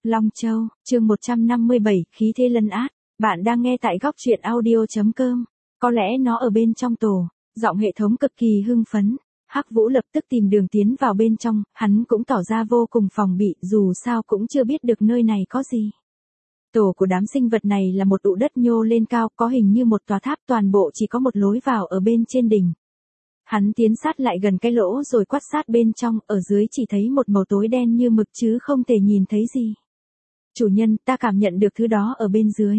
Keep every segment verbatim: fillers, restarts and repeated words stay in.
Long Châu, chương một trăm năm mươi bảy, khí thế lấn át. Bạn đang nghe tại góc truyện audio.com. Có lẽ nó ở bên trong tổ. Giọng hệ thống cực kỳ hưng phấn. Hắc Vũ lập tức tìm đường tiến vào bên trong, hắn cũng tỏ ra vô cùng phòng bị, dù sao cũng chưa biết được nơi này có gì. Tổ của đám sinh vật này là một ụ đất nhô lên cao, có hình như một tòa tháp, toàn bộ chỉ có một lối vào ở bên trên đỉnh. Hắn tiến sát lại gần cái lỗ rồi quát sát bên trong, ở dưới chỉ thấy một màu tối đen như mực chứ không thể nhìn thấy gì. Chủ nhân, ta cảm nhận được thứ đó ở bên dưới.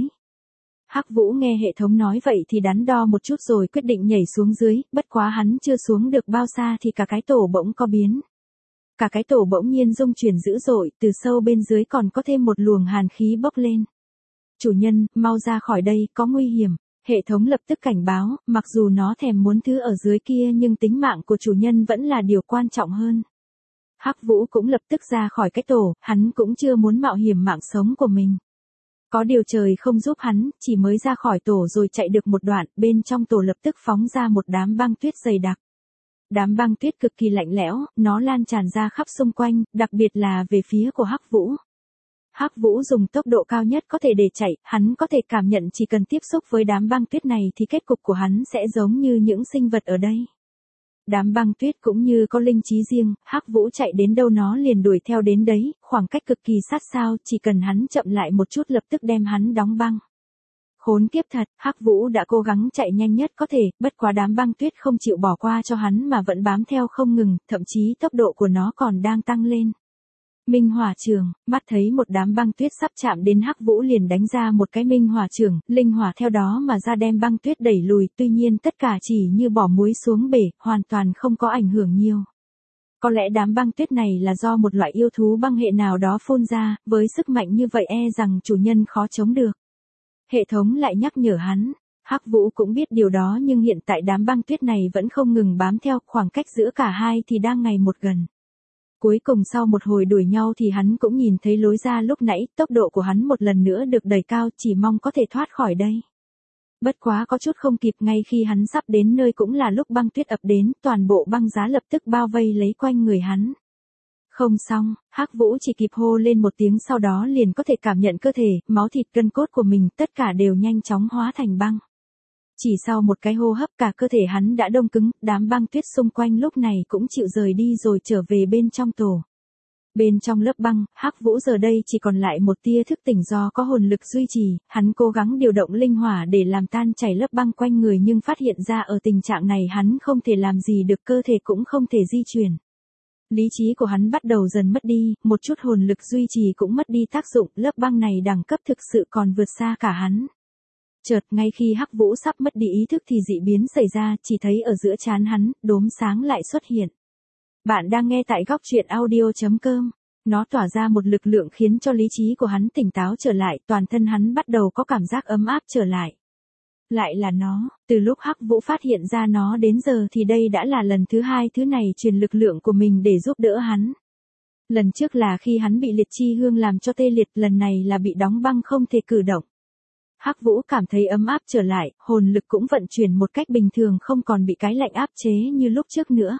Hắc Vũ nghe hệ thống nói vậy thì đắn đo một chút rồi quyết định nhảy xuống dưới, bất quá hắn chưa xuống được bao xa thì cả cái tổ bỗng có biến. Cả cái tổ bỗng nhiên rung chuyển dữ dội, từ sâu bên dưới còn có thêm một luồng hàn khí bốc lên. Chủ nhân, mau ra khỏi đây, có nguy hiểm. Hệ thống lập tức cảnh báo, mặc dù nó thèm muốn thứ ở dưới kia nhưng tính mạng của chủ nhân vẫn là điều quan trọng hơn. Hắc Vũ cũng lập tức ra khỏi cái tổ, hắn cũng chưa muốn mạo hiểm mạng sống của mình. Có điều trời không giúp hắn, chỉ mới ra khỏi tổ rồi chạy được một đoạn, bên trong tổ lập tức phóng ra một đám băng tuyết dày đặc. Đám băng tuyết cực kỳ lạnh lẽo, nó lan tràn ra khắp xung quanh, đặc biệt là về phía của Hắc Vũ. Hắc Vũ dùng tốc độ cao nhất có thể để chạy, hắn có thể cảm nhận chỉ cần tiếp xúc với đám băng tuyết này thì kết cục của hắn sẽ giống như những sinh vật ở đây. Đám băng tuyết cũng như có linh trí riêng, Hắc Vũ chạy đến đâu nó liền đuổi theo đến đấy, khoảng cách cực kỳ sát sao, chỉ cần hắn chậm lại một chút lập tức đem hắn đóng băng. Khốn kiếp thật, Hắc Vũ đã cố gắng chạy nhanh nhất có thể, bất quá đám băng tuyết không chịu bỏ qua cho hắn mà vẫn bám theo không ngừng, thậm chí tốc độ của nó còn đang tăng lên. Minh hỏa trường, mắt thấy một đám băng tuyết sắp chạm đến Hắc Vũ liền đánh ra một cái minh hỏa trường, linh hỏa theo đó mà ra đem băng tuyết đẩy lùi, tuy nhiên tất cả chỉ như bỏ muối xuống bể, hoàn toàn không có ảnh hưởng nhiều. Có lẽ đám băng tuyết này là do một loại yêu thú băng hệ nào đó phun ra, với sức mạnh như vậy e rằng chủ nhân khó chống được. Hệ thống lại nhắc nhở hắn, Hắc Vũ cũng biết điều đó nhưng hiện tại đám băng tuyết này vẫn không ngừng bám theo, khoảng cách giữa cả hai thì đang ngày một gần. Cuối cùng sau một hồi đuổi nhau thì hắn cũng nhìn thấy lối ra lúc nãy, tốc độ của hắn một lần nữa được đẩy cao, chỉ mong có thể thoát khỏi đây. Bất quá có chút không kịp, ngay khi hắn sắp đến nơi cũng là lúc băng tuyết ập đến, toàn bộ băng giá lập tức bao vây lấy quanh người hắn. Không xong, Hắc Vũ chỉ kịp hô lên một tiếng sau đó liền có thể cảm nhận cơ thể, máu thịt gân cốt của mình tất cả đều nhanh chóng hóa thành băng. Chỉ sau một cái hô hấp cả cơ thể hắn đã đông cứng, đám băng tuyết xung quanh lúc này cũng chịu rời đi rồi trở về bên trong tổ. Bên trong lớp băng, Hắc Vũ giờ đây chỉ còn lại một tia thức tỉnh do có hồn lực duy trì, hắn cố gắng điều động linh hỏa để làm tan chảy lớp băng quanh người nhưng phát hiện ra ở tình trạng này hắn không thể làm gì được, cơ thể cũng không thể di chuyển. Lý trí của hắn bắt đầu dần mất đi, một chút hồn lực duy trì cũng mất đi tác dụng, lớp băng này đẳng cấp thực sự còn vượt xa cả hắn. Chợt ngay khi Hắc Vũ sắp mất đi ý thức thì dị biến xảy ra, chỉ thấy ở giữa trán hắn, đốm sáng lại xuất hiện. Bạn đang nghe tại góc truyện audio.com. Nó tỏa ra một lực lượng khiến cho lý trí của hắn tỉnh táo trở lại, toàn thân hắn bắt đầu có cảm giác ấm áp trở lại. Lại là nó, từ lúc Hắc Vũ phát hiện ra nó đến giờ thì đây đã là lần thứ hai thứ này truyền lực lượng của mình để giúp đỡ hắn. Lần trước là khi hắn bị liệt chi hương làm cho tê liệt, lần này là bị đóng băng không thể cử động. Hắc Vũ cảm thấy ấm áp trở lại, hồn lực cũng vận chuyển một cách bình thường, không còn bị cái lạnh áp chế như lúc trước nữa.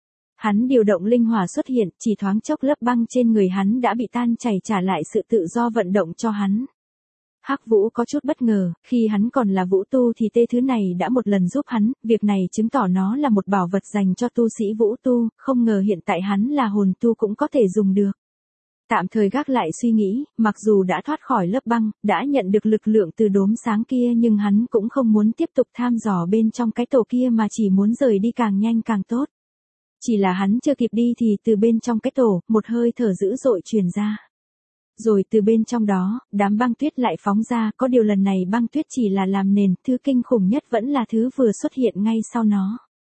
Hắn điều động linh hỏa xuất hiện, chỉ thoáng chốc lớp băng trên người hắn đã bị tan chảy trả lại sự tự do vận động cho hắn. Hắc Vũ có chút bất ngờ, khi hắn còn là vũ tu thì tê thứ này đã một lần giúp hắn, việc này chứng tỏ nó là một bảo vật dành cho tu sĩ vũ tu, không ngờ hiện tại hắn là hồn tu cũng có thể dùng được. Tạm thời gác lại suy nghĩ, mặc dù đã thoát khỏi lớp băng, đã nhận được lực lượng từ đốm sáng kia nhưng hắn cũng không muốn tiếp tục tham dò bên trong cái tổ kia mà chỉ muốn rời đi càng nhanh càng tốt. Chỉ là hắn chưa kịp đi thì từ bên trong cái tổ, một hơi thở dữ dội truyền ra. Rồi từ bên trong đó, đám băng tuyết lại phóng ra, có điều lần này băng tuyết chỉ là làm nền, thứ kinh khủng nhất vẫn là thứ vừa xuất hiện ngay sau nó.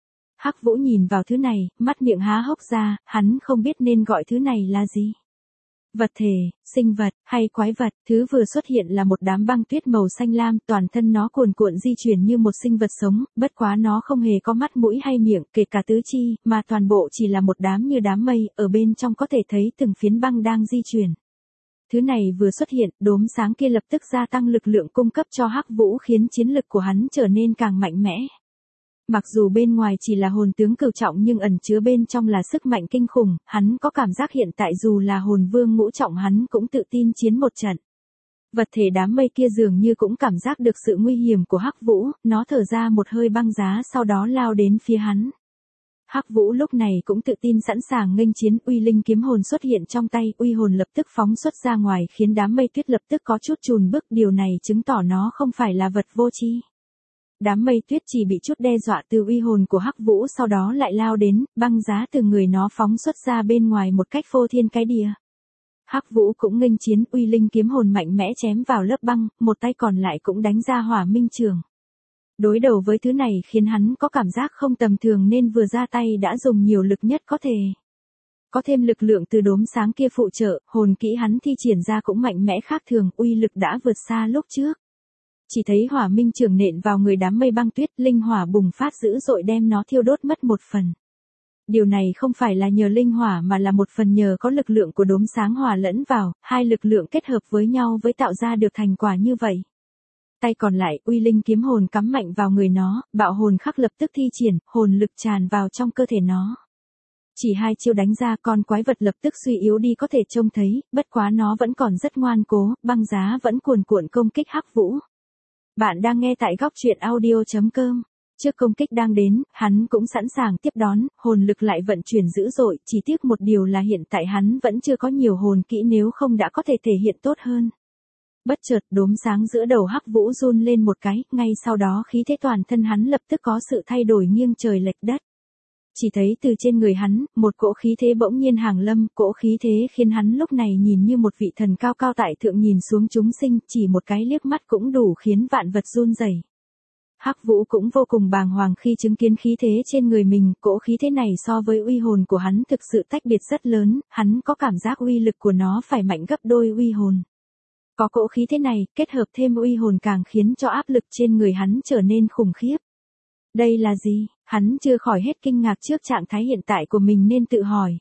Hắc Vũ nhìn vào thứ này, mắt miệng há hốc ra, hắn không biết nên gọi thứ này là gì. Vật thể, sinh vật, hay quái vật, thứ vừa xuất hiện là một đám băng tuyết màu xanh lam, toàn thân nó cuồn cuộn di chuyển như một sinh vật sống, bất quá nó không hề có mắt mũi hay miệng, kể cả tứ chi, mà toàn bộ chỉ là một đám như đám mây, ở bên trong có thể thấy từng phiến băng đang di chuyển. Thứ này vừa xuất hiện, đốm sáng kia lập tức gia tăng lực lượng cung cấp cho Hắc Vũ khiến chiến lực của hắn trở nên càng mạnh mẽ. Mặc dù bên ngoài chỉ là hồn tướng cửu trọng nhưng ẩn chứa bên trong là sức mạnh kinh khủng, hắn có cảm giác hiện tại dù là hồn vương ngũ trọng hắn cũng tự tin chiến một trận. Vật thể đám mây kia dường như cũng cảm giác được sự nguy hiểm của Hắc Vũ, nó thở ra một hơi băng giá sau đó lao đến phía hắn. Hắc Vũ lúc này cũng tự tin sẵn sàng nghênh chiến, uy linh kiếm hồn xuất hiện trong tay, uy hồn lập tức phóng xuất ra ngoài khiến đám mây tuyết lập tức có chút chùn bước, điều này chứng tỏ nó không phải là vật vô tri. Đám mây tuyết chỉ bị chút đe dọa từ uy hồn của Hắc Vũ sau đó lại lao đến, băng giá từ người nó phóng xuất ra bên ngoài một cách phô thiên cái địa. Hắc Vũ cũng nghênh chiến, uy linh kiếm hồn mạnh mẽ chém vào lớp băng, một tay còn lại cũng đánh ra hỏa minh trường. Đối đầu với thứ này khiến hắn có cảm giác không tầm thường nên vừa ra tay đã dùng nhiều lực nhất có thể. Có thêm lực lượng từ đốm sáng kia phụ trợ, hồn kỹ hắn thi triển ra cũng mạnh mẽ khác thường, uy lực đã vượt xa lúc trước. Chỉ thấy hỏa minh trường nện vào người đám mây băng tuyết, linh hỏa bùng phát dữ dội đem nó thiêu đốt mất một phần. Điều này không phải là nhờ linh hỏa mà là một phần nhờ có lực lượng của đốm sáng hòa lẫn vào, hai lực lượng kết hợp với nhau với tạo ra được thành quả như vậy. Tay còn lại, uy linh kiếm hồn cắm mạnh vào người nó, bạo hồn khắc lập tức thi triển, hồn lực tràn vào trong cơ thể nó. Chỉ hai chiêu đánh ra con quái vật lập tức suy yếu đi có thể trông thấy, bất quá nó vẫn còn rất ngoan cố, băng giá vẫn cuồn cuộn công kích Hắc Vũ. Bạn đang nghe tại góc truyện audio chấm com. Trước công kích đang đến, hắn cũng sẵn sàng tiếp đón, hồn lực lại vận chuyển dữ dội, chỉ tiếc một điều là hiện tại hắn vẫn chưa có nhiều hồn kỹ nếu không đã có thể thể hiện tốt hơn. Bất chợt đốm sáng giữa đầu Hắc Vũ run lên một cái, ngay sau đó khí thế toàn thân hắn lập tức có sự thay đổi nghiêng trời lệch đất. Chỉ thấy từ trên người hắn, một cỗ khí thế bỗng nhiên hàng lâm, cỗ khí thế khiến hắn lúc này nhìn như một vị thần cao cao tại thượng nhìn xuống chúng sinh, chỉ một cái liếc mắt cũng đủ khiến vạn vật run rẩy. Hắc Vũ cũng vô cùng bàng hoàng khi chứng kiến khí thế trên người mình, cỗ khí thế này so với uy hồn của hắn thực sự tách biệt rất lớn, hắn có cảm giác uy lực của nó phải mạnh gấp đôi uy hồn. Có cỗ khí thế này, kết hợp thêm uy hồn càng khiến cho áp lực trên người hắn trở nên khủng khiếp. Đây là gì? Hắn chưa khỏi hết kinh ngạc trước trạng thái hiện tại của mình nên tự hỏi.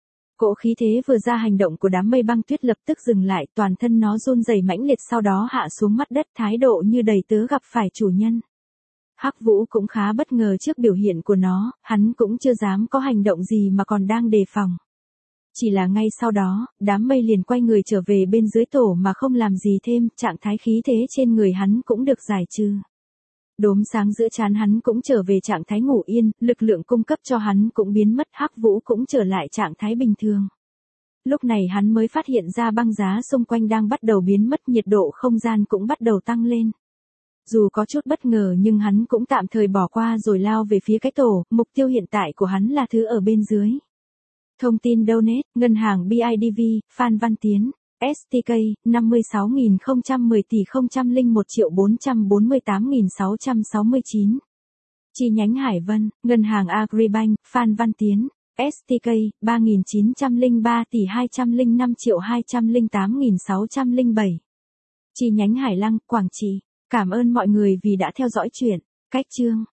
Cỗ khí thế vừa ra hành động của đám mây băng tuyết lập tức dừng lại, toàn thân nó run rẩy mãnh liệt sau đó hạ xuống mặt đất, thái độ như đầy tớ gặp phải chủ nhân. Hắc Vũ cũng khá bất ngờ trước biểu hiện của nó, hắn cũng chưa dám có hành động gì mà còn đang đề phòng. Chỉ là ngay sau đó, đám mây liền quay người trở về bên dưới tổ mà không làm gì thêm, trạng thái khí thế trên người hắn cũng được giải trừ. Đốm sáng giữa trán hắn cũng trở về trạng thái ngủ yên, lực lượng cung cấp cho hắn cũng biến mất, Hắc Vũ cũng trở lại trạng thái bình thường. Lúc này hắn mới phát hiện ra băng giá xung quanh đang bắt đầu biến mất, nhiệt độ không gian cũng bắt đầu tăng lên. Dù có chút bất ngờ nhưng hắn cũng tạm thời bỏ qua rồi lao về phía cái tổ, mục tiêu hiện tại của hắn là thứ ở bên dưới. Thông tin donate, ngân hàng bê i đê vê, Phan Văn Tiến, ét tê ca, năm mươi sáu nghìn không trăm mười tỷ không không một triệu bốn trăm bốn mươi tám nghìn sáu trăm sáu mươi chín. Chi nhánh Hải Vân, ngân hàng Agribank, Phan Văn Tiến, ét tê ca, ba nghìn chín trăm lẻ ba tỷ hai trăm lẻ năm triệu hai trăm lẻ tám nghìn sáu trăm lẻ bảy. Chi nhánh Hải Lăng, Quảng Trị. Cảm ơn mọi người vì đã theo dõi chuyện. Cách chương